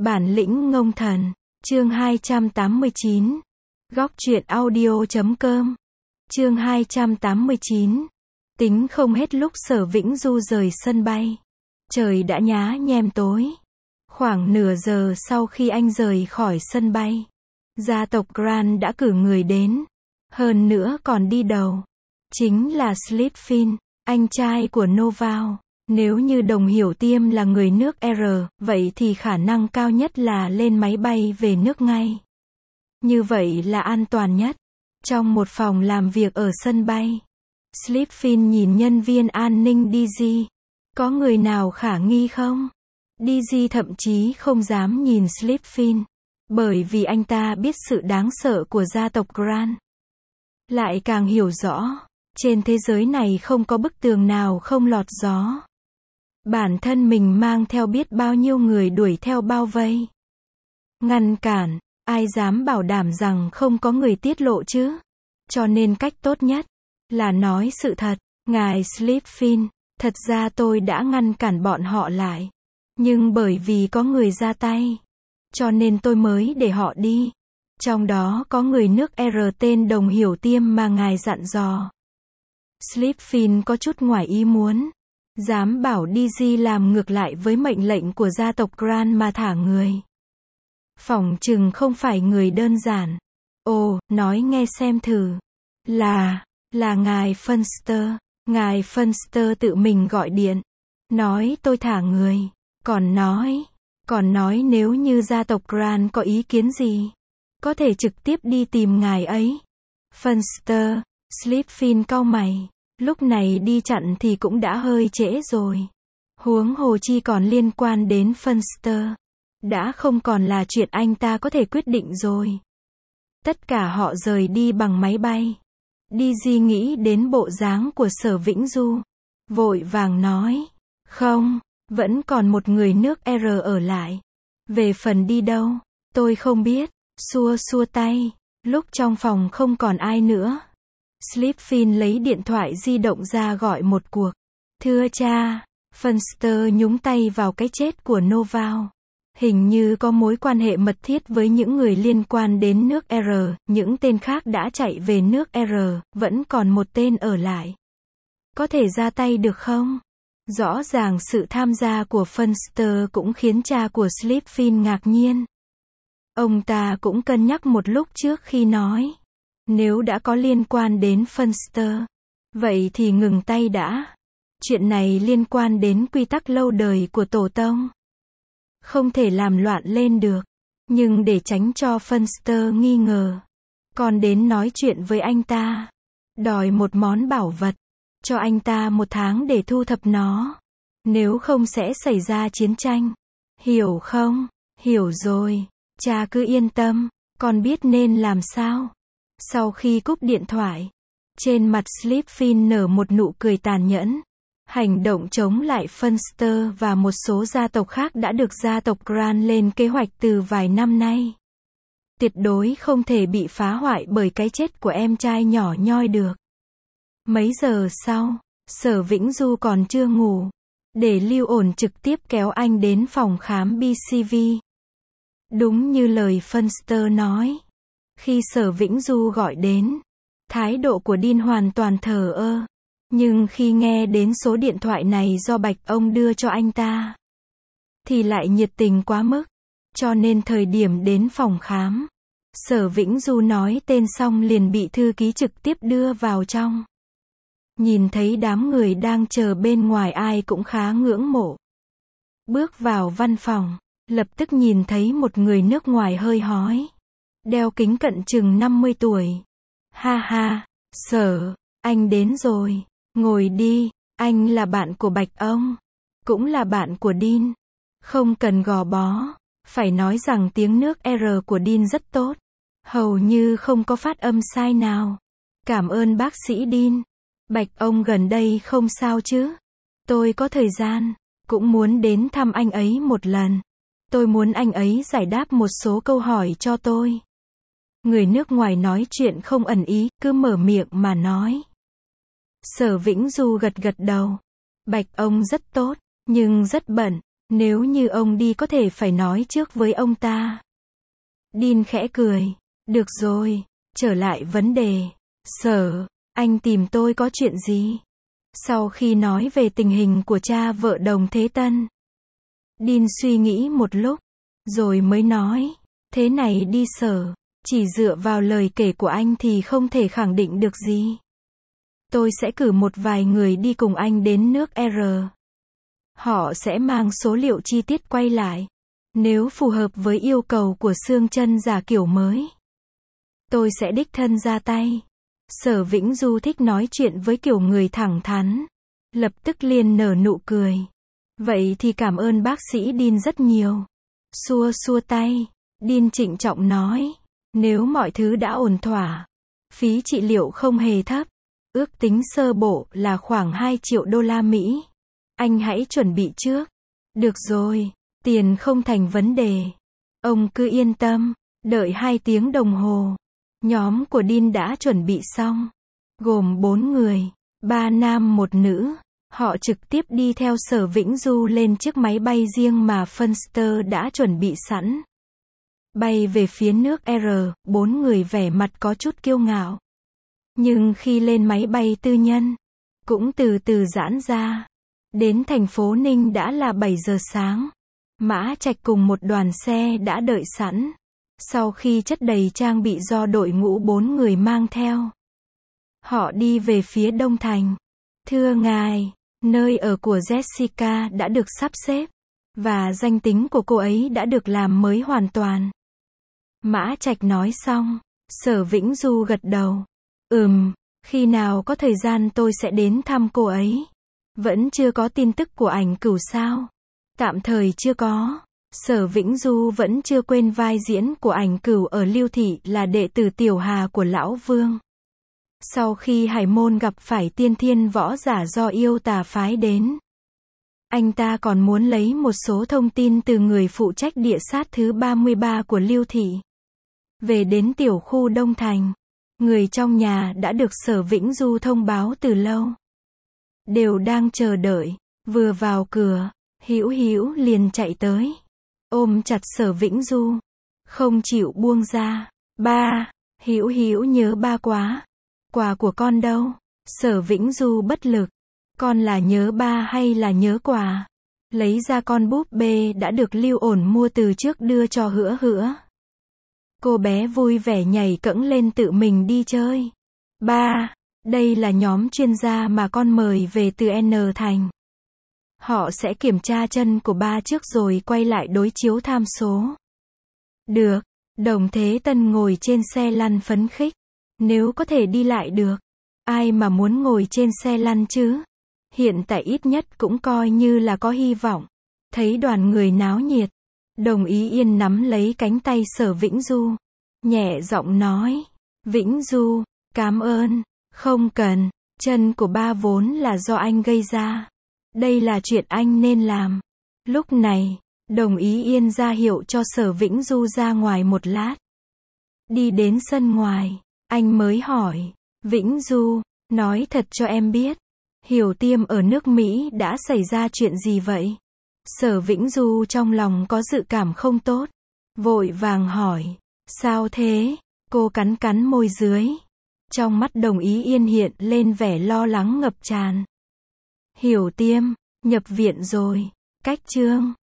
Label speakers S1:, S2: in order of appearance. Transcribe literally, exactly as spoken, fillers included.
S1: Bản lĩnh ngông thần. Chương hai trăm tám mươi chín. Góc truyện audio chấm com. Chương hai trăm tám mươi chín. Tính không hết lúc Sở Vĩnh Du rời sân bay. Trời đã nhá nhem tối. Khoảng nửa giờ sau khi anh rời khỏi sân bay, gia tộc Grant đã cử người đến. Hơn nữa còn đi đầu. Chính là Sleep Finn, anh trai của Novao. Nếu như Đồng Hiểu Tiêm là người nước R, vậy thì khả năng cao nhất là lên máy bay về nước ngay. Như vậy là an toàn nhất. Trong một phòng làm việc ở sân bay, Sleep Finn nhìn nhân viên an ninh Dizzy. Có người nào khả nghi không? Dizzy thậm chí không dám nhìn Sleep Finn, bởi vì anh ta biết sự đáng sợ của gia tộc Grant. Lại càng hiểu rõ, trên thế giới này không có bức tường nào không lọt gió. Bản thân mình mang theo biết bao nhiêu người đuổi theo bao vây, ngăn cản, ai dám bảo đảm rằng không có người tiết lộ chứ? Cho nên cách tốt nhất là nói sự thật. Ngài Sleep Finn, thật ra tôi đã ngăn cản bọn họ lại, nhưng bởi vì có người ra tay, cho nên tôi mới để họ đi. Trong đó có người nước R tên Đồng Hiểu Tiêm mà ngài dặn dò. Sleep Finn có chút ngoài ý muốn. Dám bảo Dizzy làm ngược lại với mệnh lệnh của gia tộc Grant mà thả người. Phỏng chừng không phải người đơn giản. Ồ, nói nghe xem thử. Là, là ngài Funster. Ngài Funster tự mình gọi điện. Nói tôi thả người. Còn nói, còn nói nếu như gia tộc Grant có ý kiến gì, có thể trực tiếp đi tìm ngài ấy. Funster, Sleep Finn cau mày. Lúc này đi chặn thì cũng đã hơi trễ rồi. Huống hồ chi còn liên quan đến Funster. Đã không còn là chuyện anh ta có thể quyết định rồi. Tất cả họ rời đi bằng máy bay. Dizzy nghĩ đến bộ dáng của Sở Vĩnh Du, vội vàng nói, không, vẫn còn một người nước R ở lại. Về phần đi đâu, tôi không biết. Xua xua tay. Lúc trong phòng không còn ai nữa, Sleep Finn lấy điện thoại di động ra gọi một cuộc. Thưa cha, Funster nhúng tay vào cái chết của Novao. Hình như có mối quan hệ mật thiết với những người liên quan đến nước R, những tên khác đã chạy về nước R, vẫn còn một tên ở lại. Có thể ra tay được không? Rõ ràng sự tham gia của Funster cũng khiến cha của Sleep Finn ngạc nhiên. Ông ta cũng cân nhắc một lúc trước khi nói. Nếu đã có liên quan đến Funster, vậy thì ngừng tay đã. Chuyện này liên quan đến quy tắc lâu đời của tổ tông. Không thể làm loạn lên được. Nhưng để tránh cho Funster nghi ngờ, con đến nói chuyện với anh ta. Đòi một món bảo vật. Cho anh ta một tháng để thu thập nó. Nếu không sẽ xảy ra chiến tranh. Hiểu không? Hiểu rồi. Cha cứ yên tâm. Con biết nên làm sao. Sau khi cúp điện thoại, trên mặt Sleep Finn nở một nụ cười tàn nhẫn. Hành động chống lại Funster và một số gia tộc khác đã được gia tộc Grant lên kế hoạch từ vài năm nay. Tuyệt đối không thể bị phá hoại bởi cái chết của em trai nhỏ nhoi được. Mấy giờ sau, Sở Vĩnh Du còn chưa ngủ. Để Lưu Ổn trực tiếp kéo anh đến phòng khám B C V. Đúng như lời Funster nói. Khi Sở Vĩnh Du gọi đến, thái độ của Dean hoàn toàn thờ ơ. Nhưng khi nghe đến số điện thoại này do Bạch ông đưa cho anh ta, thì lại nhiệt tình quá mức. Cho nên thời điểm đến phòng khám, Sở Vĩnh Du nói tên xong liền bị thư ký trực tiếp đưa vào trong. Nhìn thấy đám người đang chờ bên ngoài ai cũng khá ngưỡng mộ. Bước vào văn phòng, lập tức nhìn thấy một người nước ngoài hơi hói. Đeo kính cận chừng năm mươi tuổi. Ha ha, Sở, anh đến rồi. Ngồi đi, anh là bạn của Bạch ông. Cũng là bạn của Dean. Không cần gò bó. Phải nói rằng tiếng nước R của Dean rất tốt. Hầu như không có phát âm sai nào. Cảm ơn bác sĩ Dean. Bạch ông gần đây không sao chứ? Tôi có thời gian, cũng muốn đến thăm anh ấy một lần. Tôi muốn anh ấy giải đáp một số câu hỏi cho tôi. Người nước ngoài nói chuyện không ẩn ý, cứ mở miệng mà nói. Sở Vĩnh Du gật gật đầu. Bạch ông rất tốt, nhưng rất bận. Nếu như ông đi có thể phải nói trước với ông ta. Dean khẽ cười. Được rồi, trở lại vấn đề. Sở, anh tìm tôi có chuyện gì? Sau khi nói về tình hình của cha vợ Đồng Thế Tân, Dean suy nghĩ một lúc, rồi mới nói. Thế này đi Sở, chỉ dựa vào lời kể của anh thì không thể khẳng định được gì. Tôi sẽ cử một vài người đi cùng anh đến nước R. Họ sẽ mang số liệu chi tiết quay lại. Nếu phù hợp với yêu cầu của xương chân giả kiểu mới, tôi sẽ đích thân ra tay. Sở Vĩnh Du thích nói chuyện với kiểu người thẳng thắn. Lập tức liền nở nụ cười. Vậy thì cảm ơn bác sĩ Dean rất nhiều. Xua xua tay, Dean trịnh trọng nói. Nếu mọi thứ đã ổn thỏa, phí trị liệu không hề thấp. Ước tính sơ bộ là khoảng hai triệu đô la Mỹ. Anh hãy chuẩn bị trước. Được rồi, tiền không thành vấn đề. Ông cứ yên tâm. Đợi hai tiếng đồng hồ, nhóm của Dean đã chuẩn bị xong. Gồm bốn người, ba nam một nữ. Họ trực tiếp đi theo Sở Vĩnh Du lên chiếc máy bay riêng mà Funster đã chuẩn bị sẵn. Bay về phía nước R, bốn người vẻ mặt có chút kiêu ngạo. Nhưng khi lên máy bay tư nhân, cũng từ từ giãn ra. Đến thành phố Ninh đã là bảy giờ sáng. Mã Trạch cùng một đoàn xe đã đợi sẵn. Sau khi chất đầy trang bị do đội ngũ bốn người mang theo, họ đi về phía Đông Thành. Thưa ngài, nơi ở của Jessica đã được sắp xếp, và danh tính của cô ấy đã được làm mới hoàn toàn. Mã Trạch nói xong, Sở Vĩnh Du gật đầu. Ừm, khi nào có thời gian tôi sẽ đến thăm cô ấy. Vẫn chưa có tin tức của Ảnh Cửu sao? Tạm thời chưa có. Sở Vĩnh Du vẫn chưa quên vai diễn của Ảnh Cửu ở Lưu Thị là đệ tử Tiểu Hà của Lão Vương. Sau khi Hải Môn gặp phải tiên thiên võ giả do yêu tà phái đến, anh ta còn muốn lấy một số thông tin từ người phụ trách địa sát thứ ba mươi ba của Lưu Thị. Về đến tiểu khu Đông Thành, người trong nhà đã được Sở Vĩnh Du thông báo từ lâu. Đều đang chờ đợi. Vừa vào cửa, Hữu Hữu liền chạy tới, ôm chặt Sở Vĩnh Du, không chịu buông ra. Ba, Hữu Hữu nhớ ba quá. Quà của con đâu? Sở Vĩnh Du bất lực. Con là nhớ ba hay là nhớ quà? Lấy ra con búp bê đã được Lưu Ổn mua từ trước đưa cho Hữa Hữa. Cô bé vui vẻ nhảy cẫng lên tự mình đi chơi. Ba, đây là nhóm chuyên gia mà con mời về từ N Thành. Họ sẽ kiểm tra chân của ba trước rồi quay lại đối chiếu tham số. Được, Đồng Thế Tân ngồi trên xe lăn phấn khích. Nếu có thể đi lại được, ai mà muốn ngồi trên xe lăn chứ? Hiện tại ít nhất cũng coi như là có hy vọng. Thấy đoàn người náo nhiệt, Đồng Ý Yên nắm lấy cánh tay Sở Vĩnh Du, nhẹ giọng nói. Vĩnh Du, cảm ơn. Không cần, chân của ba vốn là do anh gây ra. Đây là chuyện anh nên làm. Lúc này, Đồng Ý Yên ra hiệu cho Sở Vĩnh Du ra ngoài một lát. Đi đến sân ngoài, anh mới hỏi. Vĩnh Du, nói thật cho em biết, Hiểu Tiêm ở nước Mỹ đã xảy ra chuyện gì vậy? Sở Vĩnh Du trong lòng có dự cảm không tốt. Vội vàng hỏi. Sao thế? Cô cắn cắn môi dưới. Trong mắt Đồng Ý Yên hiện lên vẻ lo lắng ngập tràn. Hiểu Tiêm, nhập viện rồi. Cách chương